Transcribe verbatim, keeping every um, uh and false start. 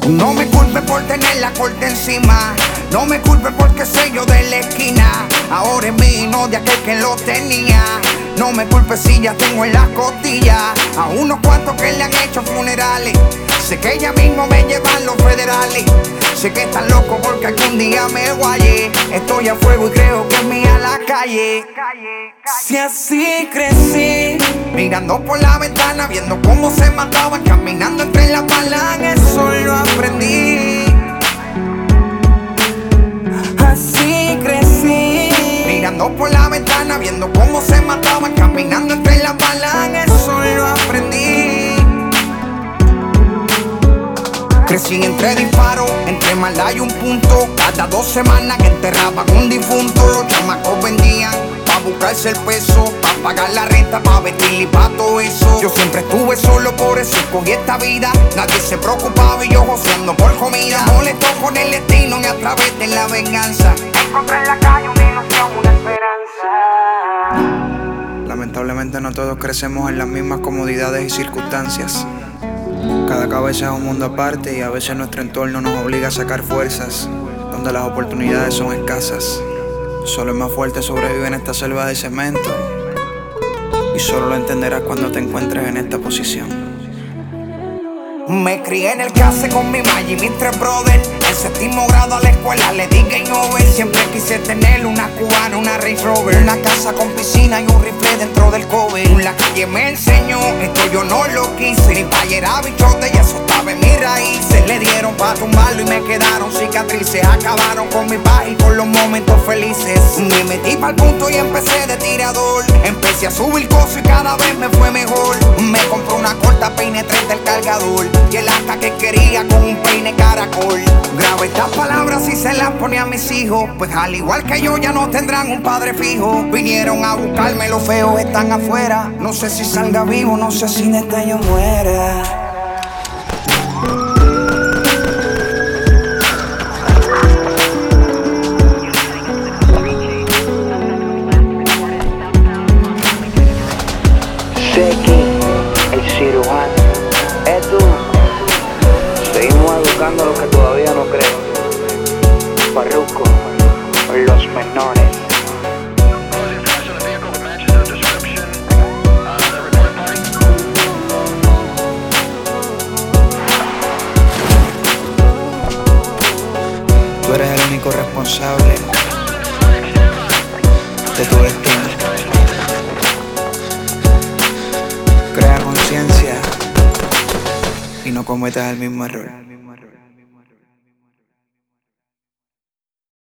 No me culpe por tener la corte encima, no me culpe porque soy yo de la esquina. Ahora es mío, no de aquel que lo tenía. No me culpe si ya tengo en las costillas a unos cuantos que le han hecho funerales. Sé que ella mismo me llevan los federales. Sé que están locos porque algún día me guayé. Estoy a fuego y creo que es mía la calle. Si así crecí, mirando por la ventana, viendo cómo se mataban, caminando entre las balas, eso lo aprendí. Así crecí, mirando por la ventana, viendo cómo se mataban, caminando entre las balas, eso lo aprendí. Crecí entre disparos, entre maldad y un punto. Cada dos semanas que enterraban un difunto. Los chamacos vendían pa' buscarse el peso, pa' pagar la renta, pa' vestir y pa' todo eso. Yo siempre estuve solo, por eso escogí esta vida. Nadie se preocupaba y yo joseando por comida. Molesto con el destino y a través de la venganza encontré en la calle una ilusión, una esperanza. Lamentablemente no todos crecemos en las mismas comodidades y circunstancias. Cada cabeza es un mundo aparte y a veces nuestro entorno nos obliga a sacar fuerzas donde las oportunidades son escasas. Solo el más fuerte sobrevive en esta selva de cemento y solo lo entenderás cuando te encuentres en esta posición. Me crié en el case con mi ma y mis tres brothers. En séptimo grado a la escuela le di game over. Siempre quise tener una cubana, una Range Rover, una casa con piscina y un rifle dentro del cover. La calle me enseñó, esto yo no lo quise. Mi país era bichote y eso estaba en mis raíces. Le dieron pa' tumbarlo y me quedaron cicatrices. Acabaron con mi paz y con los momentos felices. Me metí pa'l punto y empecé de tirador. Empecé a subir cosas y cada vez me fue mejor. Me compré una corta peine tres del cargador y el asta que quería con un peine caracol. Grabé estas palabras y se las pone a mis hijos, pues al igual que yo ya no tendrán un padre fijo. Vinieron a buscarme, los feos están afuera. No sé si salga vivo, no sé si neta yo muera. El cirujano, Edu. Seguimos educando a los que todavía no creen. Farruko, los menores. Tú eres el único responsable de tu destino. Crea conciencia y no cometas el mismo error.